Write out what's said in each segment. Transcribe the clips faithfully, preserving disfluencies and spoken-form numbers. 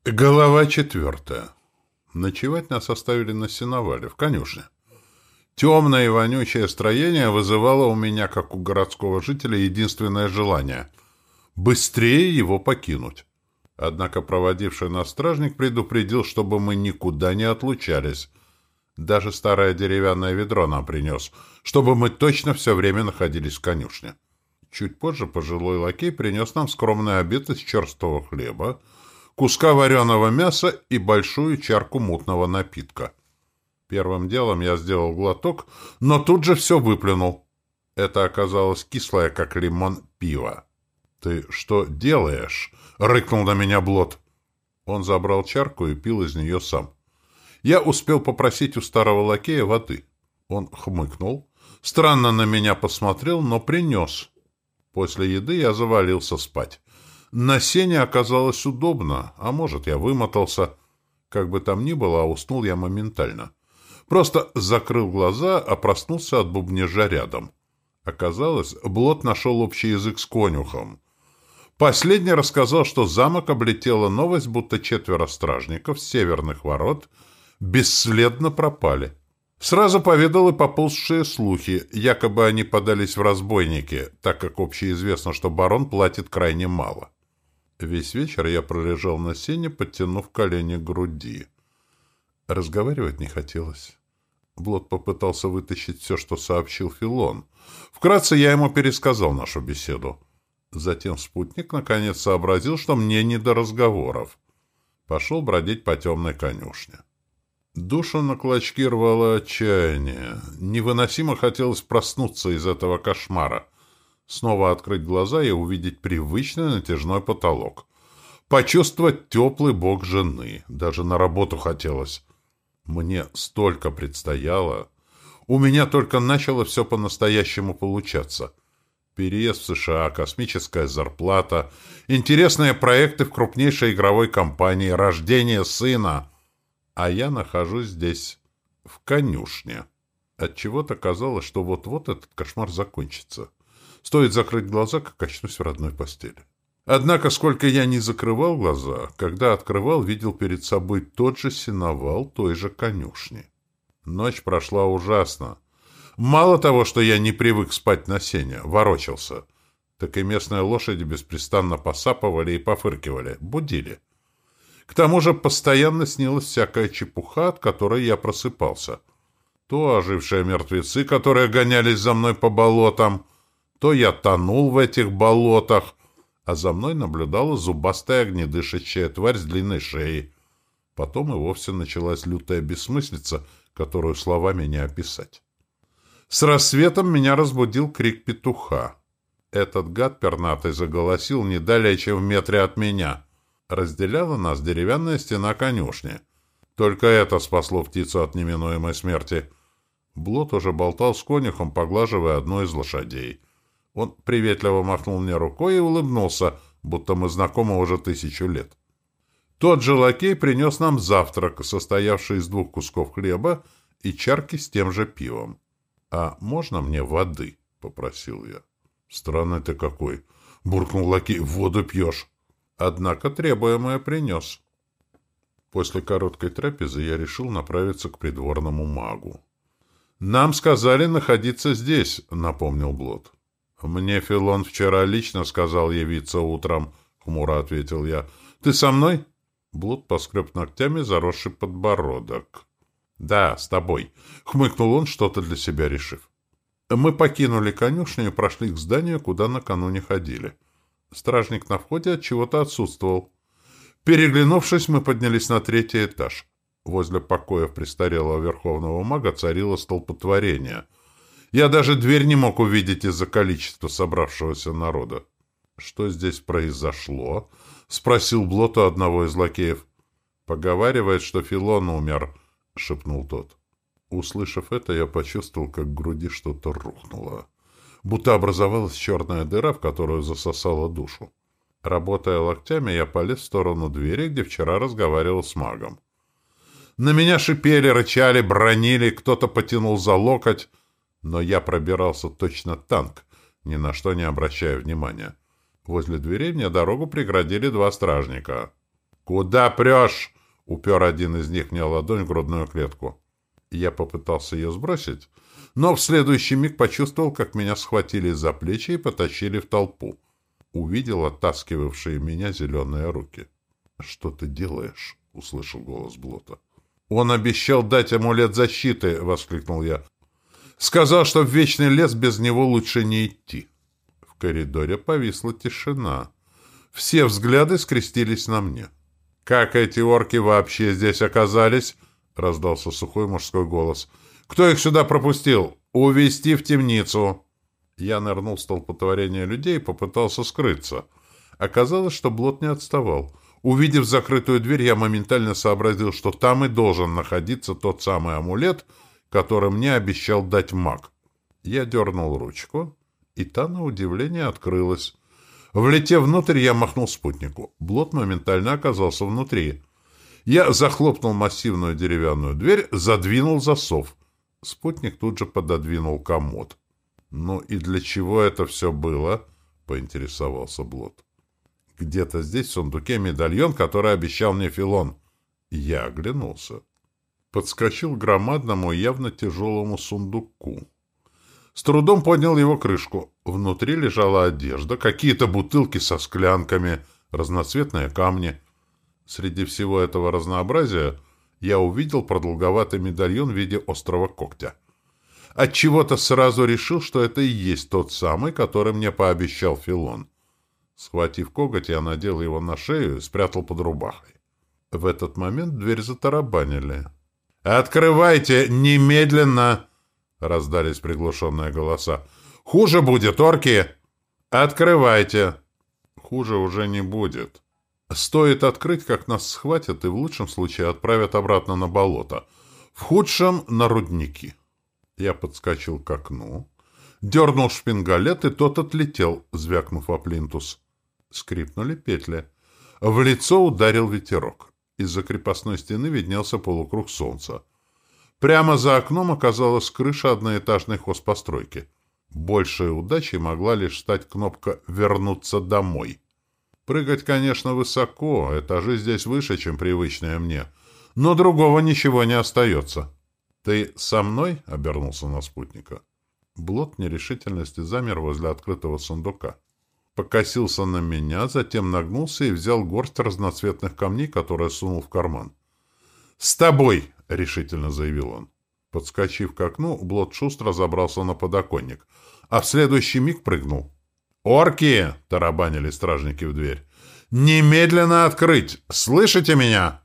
Глава четвертая. Ночевать нас оставили на сеновале, в конюшне. Темное и вонючее строение вызывало у меня, как у городского жителя, единственное желание — быстрее его покинуть. Однако проводивший нас стражник предупредил, чтобы мы никуда не отлучались. Даже старое деревянное ведро нам принес, чтобы мы точно все время находились в конюшне. Чуть позже пожилой лакей принес нам скромный обед из черствого хлеба, куска вареного мяса и большую чарку мутного напитка. Первым делом я сделал глоток, но тут же все выплюнул. Это оказалось кислое, как лимон, пиво. «Ты что делаешь?» — рыкнул на меня Блот. Он забрал чарку и пил из нее сам. Я успел попросить у старого лакея воды. Он хмыкнул, странно на меня посмотрел, но принес. После еды я завалился спать. На сене оказалось удобно, а может, я вымотался. Как бы там ни было, а уснул я моментально. Просто закрыл глаза, а проснулся от бубнежа рядом. Оказалось, Блот нашел общий язык с конюхом. Последний рассказал, что замок облетела новость, будто четверо стражников с северных ворот бесследно пропали. Сразу поведал и поползшие слухи, якобы они подались в разбойники, так как общеизвестно, что барон платит крайне мало. Весь вечер я пролежал на сене, подтянув колени к груди. Разговаривать не хотелось. Блот попытался вытащить все, что сообщил Филон. Вкратце я ему пересказал нашу беседу. Затем спутник наконец сообразил, что мне не до разговоров. Пошел бродить по темной конюшне. Душу на клочки рвало отчаяние. Невыносимо хотелось проснуться из этого кошмара. Снова открыть глаза и увидеть привычный натяжной потолок. Почувствовать теплый бок жены. Даже на работу хотелось. Мне столько предстояло. У меня только начало все по-настоящему получаться. Переезд в США, космическая зарплата, интересные проекты в крупнейшей игровой компании, рождение сына. А я нахожусь здесь, в конюшне. Отчего-то казалось, что вот-вот этот кошмар закончится. Стоит закрыть глаза, как очнусь в родной постели. Однако, сколько я не закрывал глаза, когда открывал, видел перед собой тот же сеновал той же конюшни. Ночь прошла ужасно. Мало того, что я не привык спать на сене, ворочался, так и местные лошади беспрестанно посапывали и пофыркивали, будили. К тому же постоянно снилась всякая чепуха, от которой я просыпался. То ожившие мертвецы, которые гонялись за мной по болотам, то я тонул в этих болотах, а за мной наблюдала зубастая огнедышащая тварь с длинной шеей. Потом и вовсе началась лютая бессмыслица, которую словами не описать. С рассветом меня разбудил крик петуха. Этот гад пернатый заголосил не далее, чем в метре от меня. Разделяла нас деревянная стена конюшни. Только это спасло птицу от неминуемой смерти. Блот уже болтал с конюхом, поглаживая одну из лошадей. Он приветливо махнул мне рукой и улыбнулся, будто мы знакомы уже тысячу лет. Тот же лакей принес нам завтрак, состоявший из двух кусков хлеба и чарки с тем же пивом. «А можно мне воды?» — попросил я. «Странный ты какой!» — буркнул лакей. «Воду пьешь!» Однако требуемое принес. После короткой трапезы я решил направиться к придворному магу. «Нам сказали находиться здесь», — напомнил Блот. «Мне Филон вчера лично сказал явиться утром», — хмуро ответил я. «Ты со мной?» Блот поскреб ногтями заросший подбородок. «Да, с тобой», — хмыкнул он, что-то для себя решив. Мы покинули конюшню и прошли к зданию, куда накануне ходили. Стражник на входе от чего-то отсутствовал. Переглянувшись, мы поднялись на третий этаж. Возле покоев престарелого верховного мага царило столпотворение. Я даже дверь не мог увидеть из-за количества собравшегося народа. «Что здесь произошло?» — спросил Блот у одного из лакеев. «Поговаривает, что Филон умер», — шепнул тот. Услышав это, я почувствовал, как в груди что-то рухнуло. Будто образовалась черная дыра, в которую засосала душу. Работая локтями, я полез в сторону двери, где вчера разговаривал с магом. На меня шипели, рычали, бранили, кто-то потянул за локоть, но я пробирался точно танк, ни на что не обращая внимания. Возле дверей мне дорогу преградили два стражника. «Куда прешь?» — упер один из них мне ладонь в грудную клетку. Я попытался ее сбросить, но в следующий миг почувствовал, как меня схватили за плечи и потащили в толпу. Увидел оттаскивавшие меня зеленые руки. «Что ты делаешь?» — услышал голос Блота. «Он обещал дать амулет защиты!» — воскликнул я. «Сказал, что в вечный лес без него лучше не идти». В коридоре повисла тишина. Все взгляды скрестились на мне. «Как эти орки вообще здесь оказались?» — раздался сухой мужской голос. «Кто их сюда пропустил? Увести в темницу!» Я нырнул в столпотворение людей и попытался скрыться. Оказалось, что Блот не отставал. Увидев закрытую дверь, я моментально сообразил, что там и должен находиться тот самый амулет, который мне обещал дать маг. Я дернул ручку, и та, на удивление, открылась. Влетев внутрь, я махнул спутнику. Блот моментально оказался внутри. Я захлопнул массивную деревянную дверь, задвинул засов. Спутник тут же пододвинул комод. «Ну и для чего это все было?» — поинтересовался Блот. «Где-то здесь в сундуке медальон, который обещал мне Филон». Я оглянулся. Подскочил к громадному, явно тяжелому сундуку. С трудом поднял его крышку. Внутри лежала одежда, какие-то бутылки со склянками, разноцветные камни. Среди всего этого разнообразия я увидел продолговатый медальон в виде острого когтя. Отчего-то сразу решил, что это и есть тот самый, который мне пообещал Филон. Схватив коготь, я надел его на шею и спрятал под рубахой. В этот момент дверь затарабанили. «Открывайте! Немедленно!» — раздались приглушенные голоса. «Хуже будет, орки!» «Открывайте!» «Хуже уже не будет. Стоит открыть, как нас схватят и в лучшем случае отправят обратно на болото. В худшем — на рудники». Я подскочил к окну, дернул шпингалет, и тот отлетел, звякнув о плинтус. Скрипнули петли. В лицо ударил ветерок. Из-за крепостной стены виднелся полукруг солнца. Прямо за окном оказалась крыша одноэтажной хозпостройки. Большей удачей могла лишь стать кнопка «Вернуться домой». Прыгать, конечно, высоко, этажи здесь выше, чем привычные мне, но другого ничего не остается. «Ты со мной?» — обернулся на спутника. Блот в нерешительности замер возле открытого сундука. Покосился на меня, затем нагнулся и взял горсть разноцветных камней, которые сунул в карман. «С тобой!» — решительно заявил он. Подскочив к окну, Блот шустро забрался на подоконник, а в следующий миг прыгнул. «Орки!» — тарабанили стражники в дверь. «Немедленно открыть! Слышите меня?»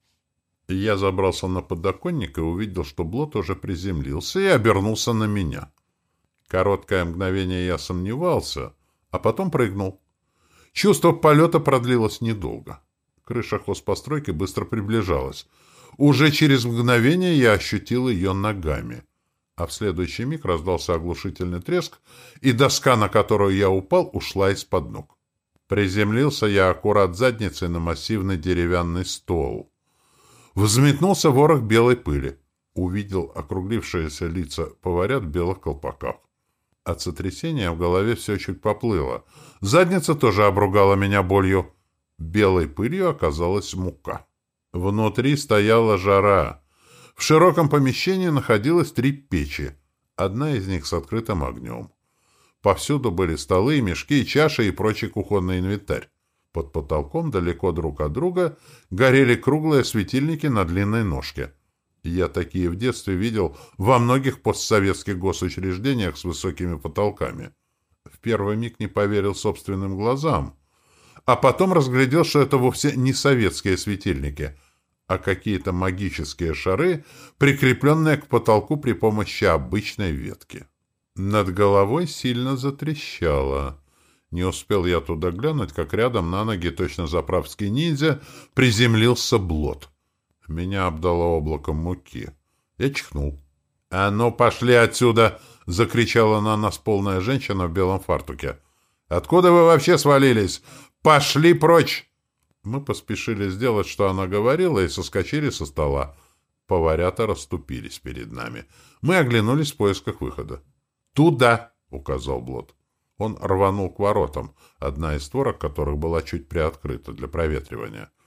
Я забрался на подоконник и увидел, что Блот уже приземлился и обернулся на меня. Короткое мгновение я сомневался, а потом прыгнул. Чувство полета продлилось недолго. Крыша хозпостройки быстро приближалась. Уже через мгновение я ощутил ее ногами. А в следующий миг раздался оглушительный треск, и доска, на которую я упал, ушла из-под ног. Приземлился я аккурат задницей на массивный деревянный стол. Взметнулся ворох белой пыли. Увидел округлившиеся лица поварят в белых колпаках. От сотрясения в голове все чуть поплыло. Задница тоже обругала меня болью. Белой пылью оказалась мука. Внутри стояла жара. В широком помещении находилось три печи. Одна из них с открытым огнем. Повсюду были столы, мешки, чаши и прочий кухонный инвентарь. Под потолком, далеко друг от друга, горели круглые светильники на длинной ножке. Я такие в детстве видел во многих постсоветских госучреждениях с высокими потолками. В первый миг не поверил собственным глазам, а потом разглядел, что это вовсе не советские светильники, а какие-то магические шары, прикрепленные к потолку при помощи обычной ветки. Над головой сильно затрещало. Не успел я туда глянуть, как рядом на ноги, точно заправский ниндзя, приземлился Блот. Меня обдало облаком муки. Я чихнул. «А ну, пошли отсюда!» — закричала на нас полная женщина в белом фартуке. «Откуда вы вообще свалились? Пошли прочь!» Мы поспешили сделать, что она говорила, и соскочили со стола. Поварята расступились перед нами. Мы оглянулись в поисках выхода. «Туда!» — указал Блот. Он рванул к воротам, одна из створок которых была чуть приоткрыта для проветривания.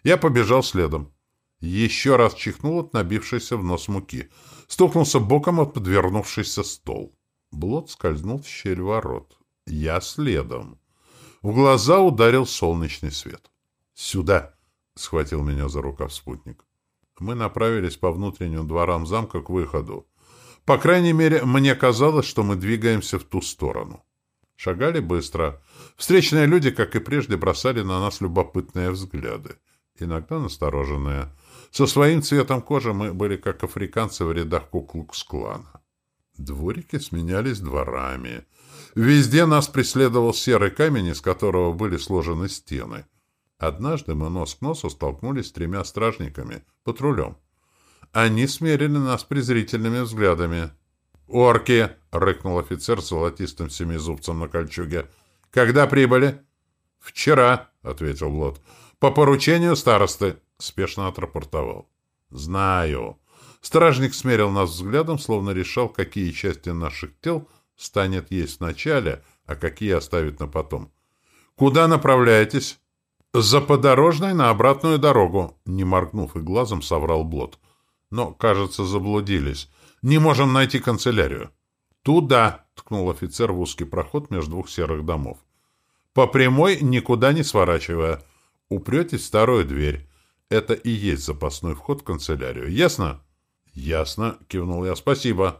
Я побежал следом. Еще раз чихнул от набившейся в нос муки. Стукнулся боком от подвернувшийся стол. Блот скользнул в щель ворот. Я следом. В глаза ударил солнечный свет. «Сюда!» — схватил меня за рукав спутник. Мы направились по внутренним дворам замка к выходу. По крайней мере, мне казалось, что мы двигаемся в ту сторону. Шагали быстро. Встречные люди, как и прежде, бросали на нас любопытные взгляды. Иногда настороженные. Со своим цветом кожи мы были как африканцы в рядах Ку-Клукс-клана. Дворики сменялись дворами. Везде нас преследовал серый камень, из которого были сложены стены. Однажды мы нос к носу столкнулись с тремя стражниками, патрулем. Они смерили нас презрительными взглядами. «Орки!» — рыкнул офицер с золотистым семизубцем на кольчуге. «Когда прибыли?» «Вчера», — ответил Блот. «По поручению старосты», — спешно отрапортовал. «Знаю». Стражник смерил нас взглядом, словно решал, какие части наших тел станет есть вначале, а какие оставит на потом. «Куда направляетесь?» «За подорожной на обратную дорогу», — не моргнув и глазом, соврал Блот. «Но, кажется, заблудились. Не можем найти канцелярию». «Туда», — ткнул офицер в узкий проход между двух серых домов. «По прямой, никуда не сворачивая. Упретесь в старую дверь. Это и есть запасной вход в канцелярию. Ясно?» «Ясно», — кивнул я. «Спасибо».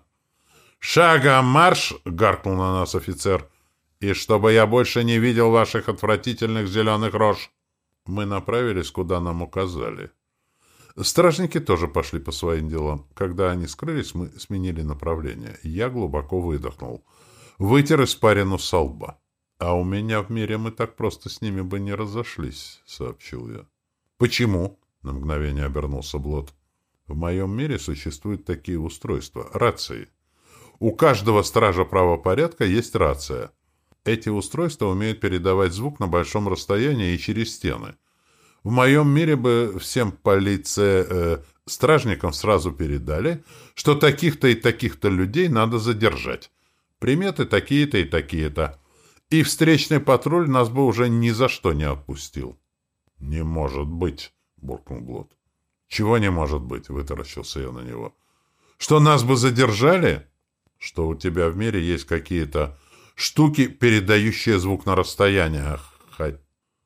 «Шагом марш!» — гаркнул на нас офицер. «И чтобы я больше не видел ваших отвратительных зеленых рож». Мы направились, куда нам указали. Стражники тоже пошли по своим делам. Когда они скрылись, мы сменили направление. Я глубоко выдохнул. Вытер испарину со лба. «А у меня в мире мы так просто с ними бы не разошлись», — сообщил я. «Почему?» — на мгновение обернулся Блот. «В моем мире существуют такие устройства — рации. У каждого стража правопорядка есть рация. Эти устройства умеют передавать звук на большом расстоянии и через стены. В моем мире бы всем полиция, э, стражникам сразу передали, что таких-то и таких-то людей надо задержать. Приметы такие-то и такие-то. И встречный патруль нас бы уже ни за что не отпустил». «Не может быть», — буркнул Блот. «Чего не может быть?» — вытаращился я на него. «Что нас бы задержали? Что у тебя в мире есть какие-то штуки, передающие звук на расстояниях. Хотя...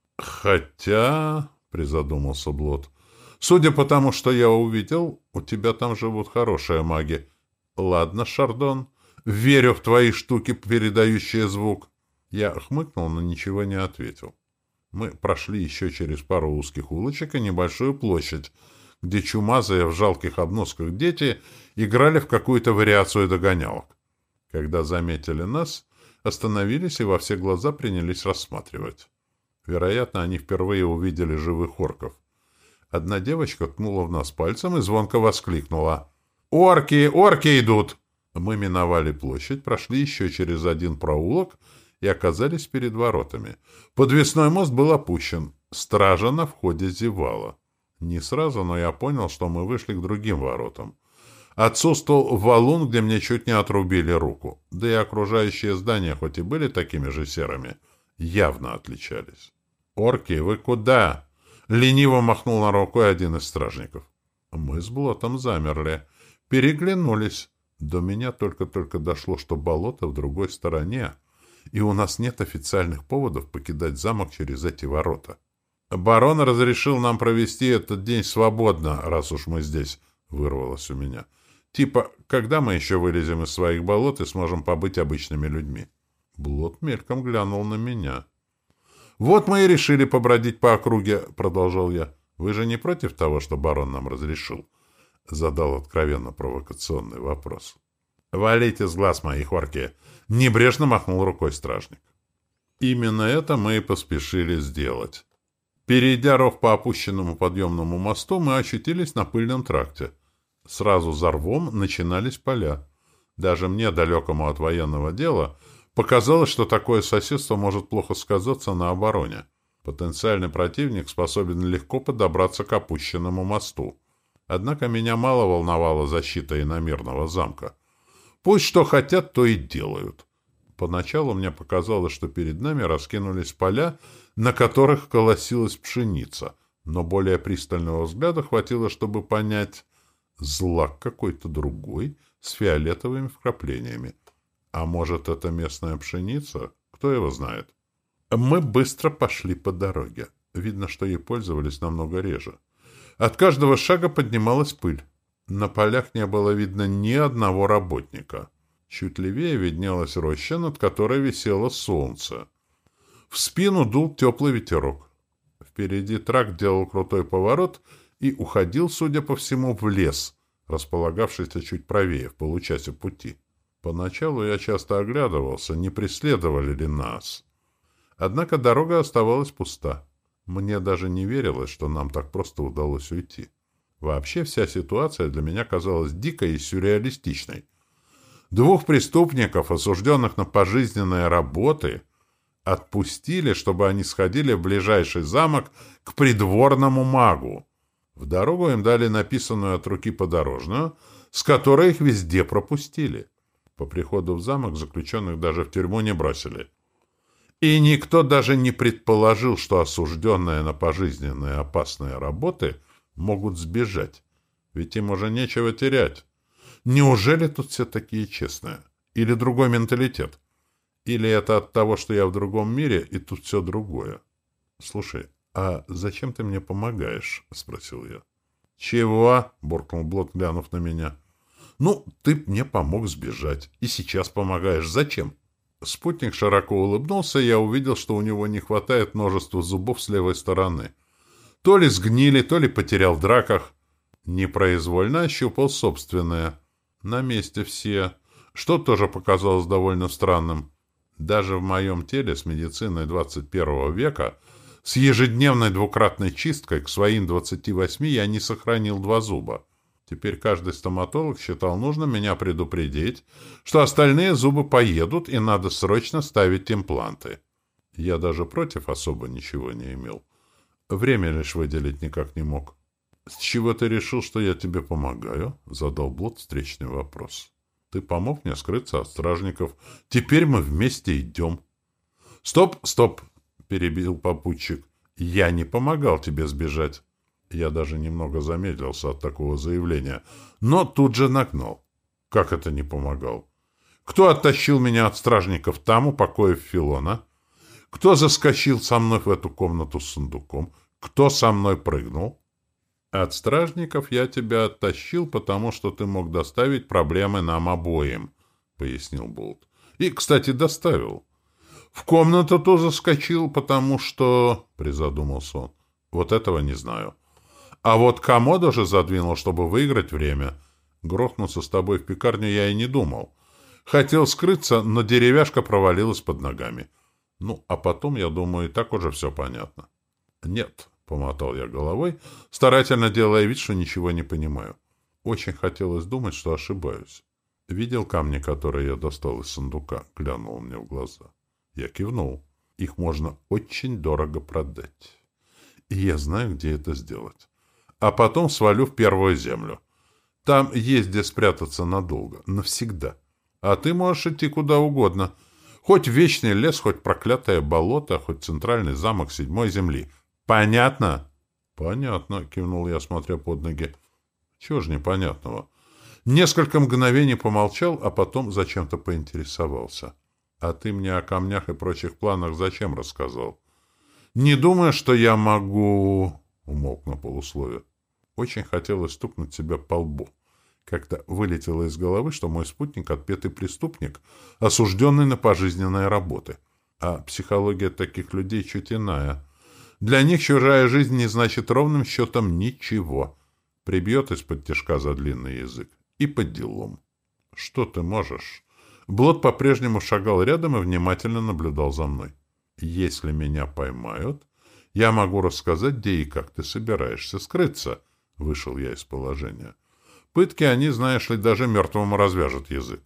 Хотя... — призадумался Блот. «Судя по тому, что я увидел, у тебя там живут хорошие маги. Ладно, Шардон, верю в твои штуки, передающие звук». Я хмыкнул, но ничего не ответил. Мы прошли еще через пару узких улочек и небольшую площадь, где чумазые в жалких обносках дети играли в какую-то вариацию догонялок. Когда заметили нас, остановились и во все глаза принялись рассматривать. Вероятно, они впервые увидели живых орков. Одна девочка ткнула в нас пальцем и звонко воскликнула: «Орки! Орки идут!» Мы миновали площадь, прошли еще через один проулок и оказались перед воротами. Подвесной мост был опущен. Стража на входе зевала. Не сразу, но я понял, что мы вышли к другим воротам. Отсутствовал валун, где мне чуть не отрубили руку. Да и окружающие здания, хоть и были такими же серыми, явно отличались. «Орки, вы куда?» — лениво махнул на рукой один из стражников. Мы с Блотом замерли, переглянулись. До меня только-только дошло, что болото в другой стороне, и у нас нет официальных поводов покидать замок через эти ворота. «Барон разрешил нам провести этот день свободно, раз уж мы здесь», — вырвалось у меня. «Типа, когда мы еще вылезем из своих болот и сможем побыть обычными людьми?» Блот мельком глянул на меня. «Вот мы и решили побродить по округе», — продолжал я. «Вы же не против того, что барон нам разрешил?» — задал откровенно провокационный вопрос. «Валите с глаз моих, орки!» — небрежно махнул рукой стражник. Именно это мы и поспешили сделать. Перейдя ров по опущенному подъемному мосту, мы очутились на пыльном тракте. Сразу за рвом начинались поля. Даже мне, далекому от военного дела, показалось, что такое соседство может плохо сказаться на обороне. Потенциальный противник способен легко подобраться к опущенному мосту. Однако меня мало волновала защита иномирного замка. Пусть что хотят, то и делают. Поначалу мне показалось, что перед нами раскинулись поля, на которых колосилась пшеница. Но более пристального взгляда хватило, чтобы понять злак какой-то другой с фиолетовыми вкраплениями. А может, это местная пшеница? Кто его знает? Мы быстро пошли по дороге. Видно, что ей пользовались намного реже. От каждого шага поднималась пыль. На полях не было видно ни одного работника. Чуть левее виднелась роща, над которой висело солнце. В спину дул теплый ветерок. Впереди тракт делал крутой поворот и уходил, судя по всему, в лес, располагавшийся чуть правее, в получасе пути. Поначалу я часто оглядывался, не преследовали ли нас. Однако дорога оставалась пуста. Мне даже не верилось, что нам так просто удалось уйти. Вообще вся ситуация для меня казалась дикой и сюрреалистичной. Двух преступников, осужденных на пожизненные работы, отпустили, чтобы они сходили в ближайший замок к придворному магу. В дорогу им дали написанную от руки подорожную, с которой их везде пропустили. По приходу в замок заключенных даже в тюрьму не бросили. И никто даже не предположил, что осужденные на пожизненные опасные работы могут сбежать. Ведь им уже нечего терять. Неужели тут все такие честные? Или другой менталитет? Или это от того, что я в другом мире, и тут все другое? Слушай, а зачем ты мне помогаешь? — спросил я. — Чего? — буркнул Блот, глянув на меня. — Ну, ты мне помог сбежать. И сейчас помогаешь. Зачем? Спутник широко улыбнулся, и я увидел, что у него не хватает множества зубов с левой стороны. То ли сгнили, то ли потерял в драках. Непроизвольно ощупал собственное. На месте все. Что тоже показалось довольно странным. Даже в моем теле с медициной двадцать первого века, с ежедневной двукратной чисткой к своим двадцати восьми я не сохранил два зуба. Теперь каждый стоматолог считал нужным меня предупредить, что остальные зубы поедут и надо срочно ставить импланты. Я даже против особо ничего не имел. Время лишь выделить никак не мог. — С чего ты решил, что я тебе помогаю? — задал Блот встречный вопрос. — Ты помог мне скрыться от стражников. Теперь мы вместе идем. — Стоп, стоп! — перебил попутчик. — Я не помогал тебе сбежать. Я даже немного замедлился от такого заявления, но тут же нагнал. Как это не помогал? Кто оттащил меня от стражников там, у покоев Филона? Кто заскочил со мной в эту комнату с сундуком? Кто со мной прыгнул? От стражников я тебя оттащил, потому что ты мог доставить проблемы нам обоим, — пояснил Болт. И, кстати, доставил. В комнату то заскочил, потому что... — призадумался он. Вот этого не знаю. А вот комоду же задвинул, чтобы выиграть время. Грохнуться с тобой в пекарню я и не думал. Хотел скрыться, но деревяшка провалилась под ногами. Ну, а потом, я думаю, и так уже все понятно. Нет, — помотал я головой, старательно делая вид, что ничего не понимаю. Очень хотелось думать, что ошибаюсь. Видел камни, которые я достал из сундука? Глянул мне в глаза. Я кивнул. Их можно очень дорого продать. И я знаю, где это сделать. А потом свалю в первую землю. Там есть где спрятаться надолго, навсегда. А ты можешь идти куда угодно. Хоть в вечный лес, хоть проклятое болото, хоть центральный замок седьмой земли. Понятно? Понятно, кивнул я, смотря под ноги. Чего ж непонятного? Несколько мгновений помолчал, а потом зачем-то поинтересовался. А ты мне о камнях и прочих планах зачем рассказал? Не думаю, что я могу... Умолк на полуслове. Очень хотелось стукнуть себя по лбу. Как-то вылетело из головы, что мой спутник — отпетый преступник, осужденный на пожизненные работы. А психология таких людей чуть иная. Для них чужая жизнь не значит ровным счетом ничего. Прибьет из-под тишка за длинный язык. И под делом. Что ты можешь? Блот по-прежнему шагал рядом и внимательно наблюдал за мной. Если меня поймают, я могу рассказать, где и как ты собираешься скрыться. Вышел я из положения. Пытки они, знаешь ли, даже мертвому развяжут язык.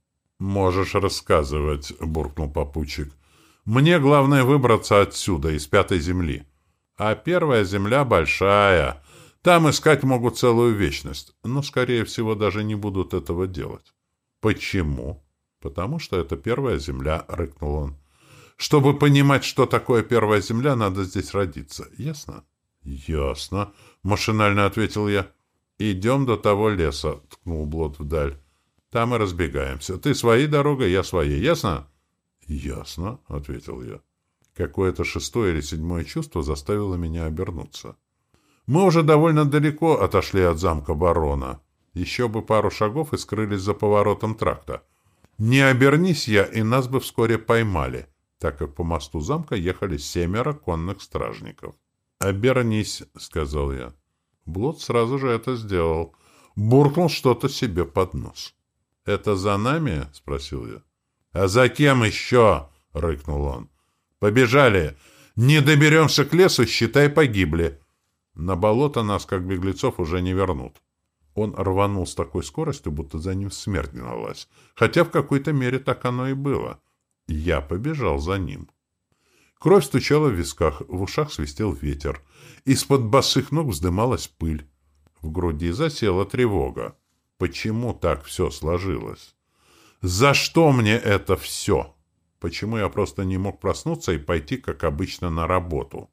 «Можешь рассказывать», — буркнул попутчик. «Мне главное выбраться отсюда, из пятой земли. А первая земля большая. Там искать могут целую вечность. Но, скорее всего, даже не будут этого делать». «Почему?» «Потому что это первая земля», — рыкнул он. «Чтобы понимать, что такое первая земля, надо здесь родиться. Ясно?» «Ясно», — машинально ответил я. «Идем до того леса», — ткнул Блот вдаль. «Там и разбегаемся. Ты своей дорогой, я своей. Ясно?» «Ясно», — ответил я. Какое-то шестое или седьмое чувство заставило меня обернуться. Мы уже довольно далеко отошли от замка барона. Еще бы пару шагов и скрылись за поворотом тракта. Не обернись я, и нас бы вскоре поймали, так как по мосту замка ехали семеро конных стражников. «Обернись», — сказал я. Блот сразу же это сделал. Буркнул что-то себе под нос. «Это за нами?» — спросил я. «А за кем еще?» — рыкнул он. «Побежали! Не доберемся к лесу, считай, погибли. На болото нас, как беглецов, уже не вернут». Он рванул с такой скоростью, будто за ним смерть гналась. Хотя в какой-то мере так оно и было. Я побежал за ним. Кровь стучала в висках, в ушах свистел ветер. Из-под босых ног вздымалась пыль. В груди засела тревога. Почему так все сложилось? За что мне это все? Почему я просто не мог проснуться и пойти, как обычно, на работу?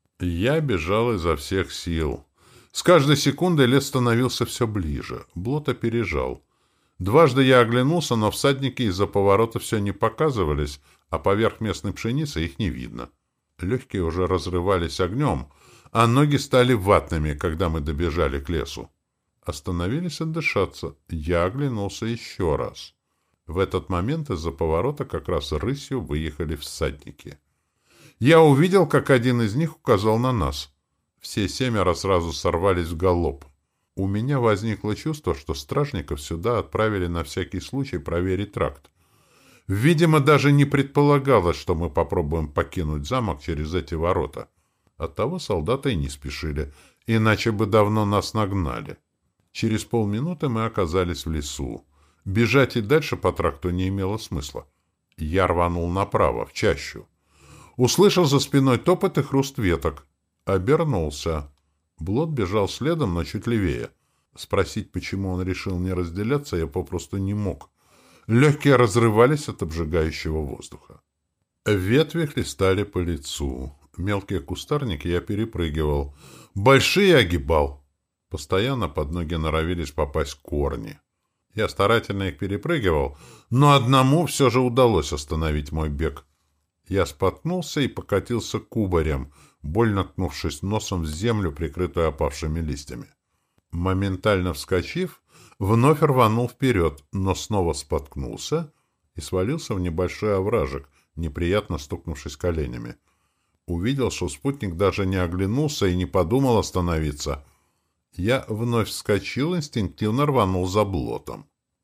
Я бежал изо всех сил. С каждой секундой лес становился все ближе. Блот опережал. Дважды я оглянулся, но всадники из-за поворота все не показывались, а поверх местной пшеницы их не видно. Легкие уже разрывались огнем, а ноги стали ватными, когда мы добежали к лесу. Остановились отдышаться. Я оглянулся еще раз. В этот момент из-за поворота как раз рысью выехали всадники. Я увидел, как один из них указал на нас. Все семеро сразу сорвались в галоп. У меня возникло чувство, что стражников сюда отправили на всякий случай проверить тракт. Видимо, даже не предполагалось, что мы попробуем покинуть замок через эти ворота. Оттого солдаты и не спешили, иначе бы давно нас нагнали. Через полминуты мы оказались в лесу. Бежать и дальше по тракту не имело смысла. Я рванул направо, в чащу. Услышал за спиной топот и хруст веток. Обернулся. Блот бежал следом, но чуть левее. Спросить, почему он решил не разделяться, я попросту не мог. Легкие разрывались от обжигающего воздуха. Ветви хлестали по лицу. Мелкие кустарники я перепрыгивал. Большие огибал. Постоянно под ноги норовились попасть корни. Я старательно их перепрыгивал, но одному все же удалось остановить мой бег. Я споткнулся и покатился кубарем, больно ткнувшись носом в землю, прикрытую опавшими листьями. Моментально вскочив, вновь рванул вперед, но снова споткнулся и свалился в небольшой овражек, неприятно стукнувшись коленями. Увидел, что спутник даже не оглянулся и не подумал остановиться. Я вновь вскочил, инстинктивно рванул за Блотом.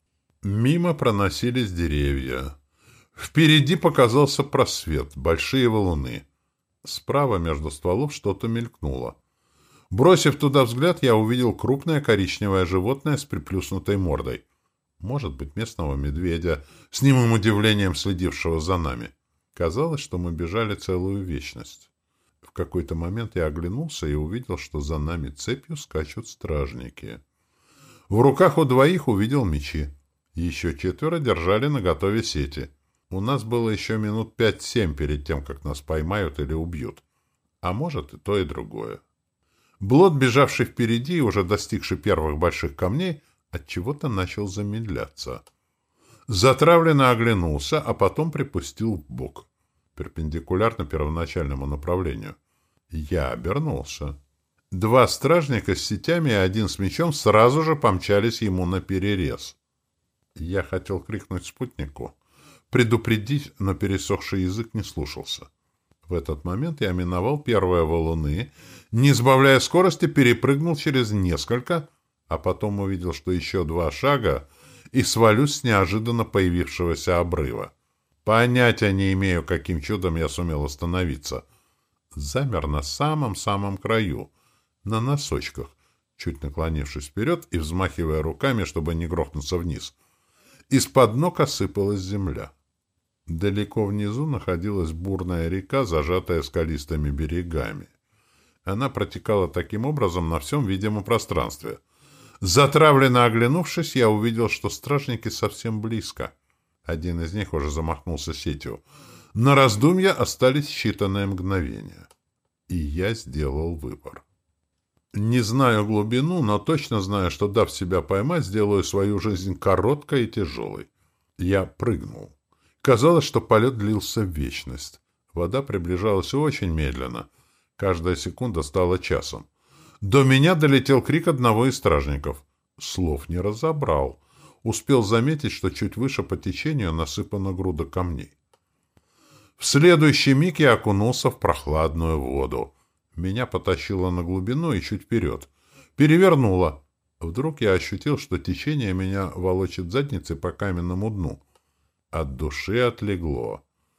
Мимо проносились деревья. Впереди показался просвет, большие валуны. Справа между стволов что-то мелькнуло. Бросив туда взгляд, я увидел крупное коричневое животное с приплюснутой мордой. Может быть, местного медведя, с немым удивлением следившего за нами. Казалось, что мы бежали целую вечность. В какой-то момент я оглянулся и увидел, что за нами цепью скачут стражники. В руках у двоих увидел мечи. Еще четверо держали наготове сети. У нас было еще минут пять-семь перед тем, как нас поймают или убьют. А может, и то, и другое. Блот, бежавший впереди и уже достигший первых больших камней, отчего-то начал замедляться. Затравленно оглянулся, а потом припустил вбок, перпендикулярно первоначальному направлению. Я обернулся. Два стражника с сетями и один с мечом сразу же помчались ему наперерез. Я хотел крикнуть спутнику, предупредить, но пересохший язык не слушался. В этот момент я миновал первые валуны, не сбавляя скорости, перепрыгнул через несколько, а потом увидел, что еще два шага, и свалюсь с неожиданно появившегося обрыва. Понятия не имею, каким чудом я сумел остановиться. Замер на самом-самом краю, на носочках, чуть наклонившись вперед и взмахивая руками, чтобы не грохнуться вниз. Из-под ног осыпалась земля. Далеко внизу находилась бурная река, зажатая скалистыми берегами. Она протекала таким образом на всем видимом пространстве. Затравленно оглянувшись, я увидел, что стражники совсем близко. Один из них уже замахнулся сетью. На раздумья остались считанные мгновения. И я сделал выбор. Не знаю глубину, но точно знаю, что, дав себя поймать, сделаю свою жизнь короткой и тяжелой. Я прыгнул. Казалось, что полет длился в вечность. Вода приближалась очень медленно. Каждая секунда стала часом. До меня долетел крик одного из стражников. Слов не разобрал. Успел заметить, что чуть выше по течению насыпана груда камней. В следующий миг я окунулся в прохладную воду. Меня потащило на глубину и чуть вперед. Перевернуло. Вдруг я ощутил, что течение меня волочит задницей по каменному дну. От души отлегло.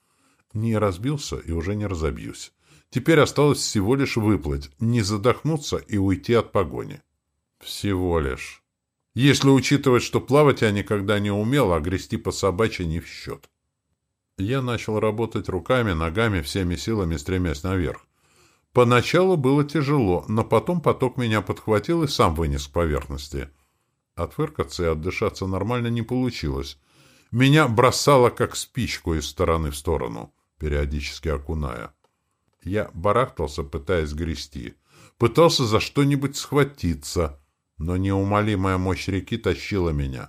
Не разбился и уже не разобьюсь. Теперь осталось всего лишь выплыть, не задохнуться и уйти от погони. Всего лишь. Если учитывать, что плавать я никогда не умел, а грести по собачьи не в счет. Я начал работать руками, ногами, всеми силами стремясь наверх. Поначалу было тяжело, но потом поток меня подхватил и сам вынес к поверхности. Отвыркаться и отдышаться нормально не получилось. Меня бросало, как спичку, из стороны в сторону, периодически окуная. Я барахтался, пытаясь грести. Пытался за что-нибудь схватиться, но неумолимая мощь реки тащила меня.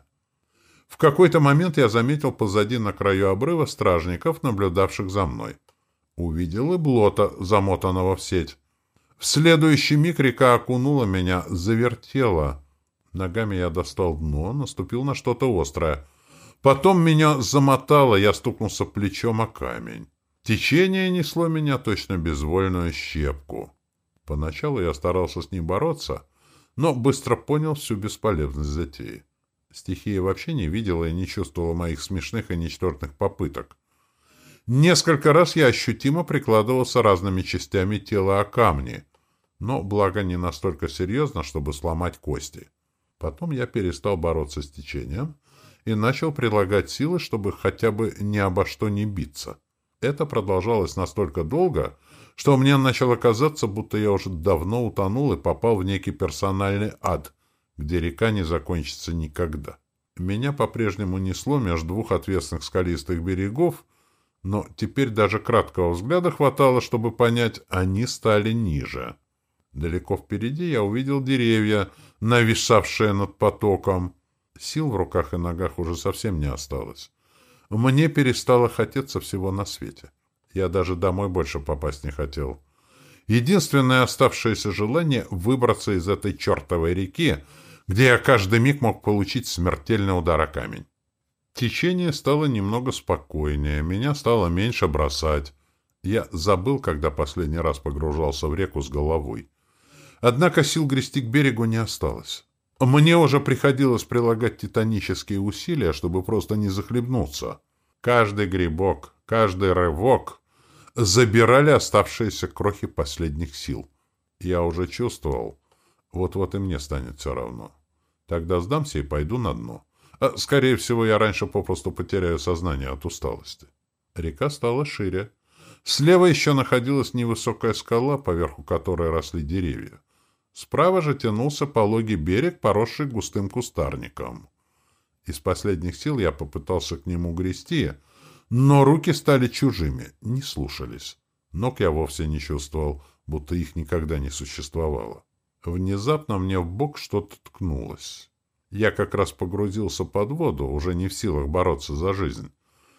В какой-то момент я заметил позади на краю обрыва стражников, наблюдавших за мной. Увидел и Блота, замотанного в сеть. В следующий миг река окунула меня, завертела. Ногами я достал дно, наступил на что-то острое. Потом меня замотало, я стукнулся плечом о камень. Течение несло меня точно безвольную щепку. Поначалу я старался с ним бороться, но быстро понял всю бесполезность затеи. Стихия вообще не видела и не чувствовала моих смешных и ничтожных попыток. Несколько раз я ощутимо прикладывался разными частями тела о камни, но, благо, не настолько серьезно, чтобы сломать кости. Потом я перестал бороться с течением и начал прилагать силы, чтобы хотя бы ни обо что не биться. Это продолжалось настолько долго, что мне начало казаться, будто я уже давно утонул и попал в некий персональный ад, где река не закончится никогда. Меня по-прежнему несло между двух отвесных скалистых берегов, но теперь даже краткого взгляда хватало, чтобы понять, они стали ниже. Далеко впереди я увидел деревья, нависавшие над потоком. Сил в руках и ногах уже совсем не осталось. Мне перестало хотеться всего на свете. Я даже домой больше попасть не хотел. Единственное оставшееся желание — выбраться из этой чертовой реки, где я каждый миг мог получить смертельный удар о камень. Течение стало немного спокойнее, меня стало меньше бросать. Я забыл, когда последний раз погружался в реку с головой. Однако сил грести к берегу не осталось. Мне уже приходилось прилагать титанические усилия, чтобы просто не захлебнуться. Каждый грибок, каждый рывок забирали оставшиеся крохи последних сил. Я уже чувствовал, вот-вот и мне станет все равно. Тогда сдамся и пойду на дно. А, скорее всего, я раньше попросту потеряю сознание от усталости. Река стала шире. Слева еще находилась невысокая скала, поверху которой росли деревья. Справа же тянулся пологий берег, поросший густым кустарником. Из последних сил я попытался к нему грести, но руки стали чужими, не слушались. Ног я вовсе не чувствовал, будто их никогда не существовало. Внезапно мне в бок что-то ткнулось. Я как раз погрузился под воду, уже не в силах бороться за жизнь.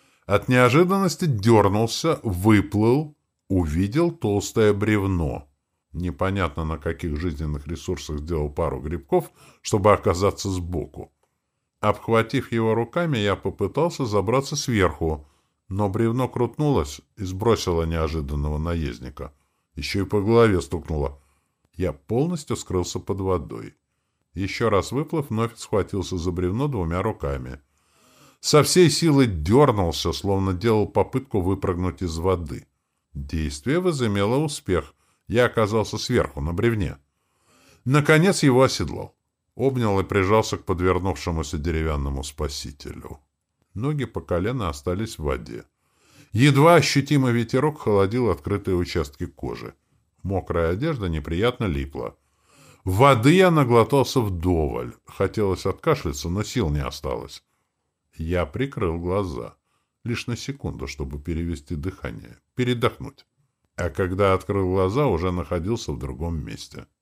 От неожиданности дернулся, выплыл, увидел толстое бревно. Непонятно, на каких жизненных ресурсах сделал пару грибков, чтобы оказаться сбоку. Обхватив его руками, я попытался забраться сверху, но бревно крутнулось и сбросило неожиданного наездника. Еще и по голове стукнуло. Я полностью скрылся под водой. Еще раз выплыв, вновь схватился за бревно двумя руками. Со всей силы дернулся, словно делал попытку выпрыгнуть из воды. Действие возымело успех. Я оказался сверху, на бревне. Наконец его оседлал. Обнял и прижался к подвернувшемуся деревянному спасителю. Ноги по колено остались в воде. Едва ощутимый ветерок холодил открытые участки кожи. Мокрая одежда неприятно липла. Воды я наглотался вдоволь. Хотелось откашляться, но сил не осталось. Я прикрыл глаза. Лишь на секунду, чтобы перевести дыхание. Передохнуть. а когда открыл глаза, уже находился в другом месте.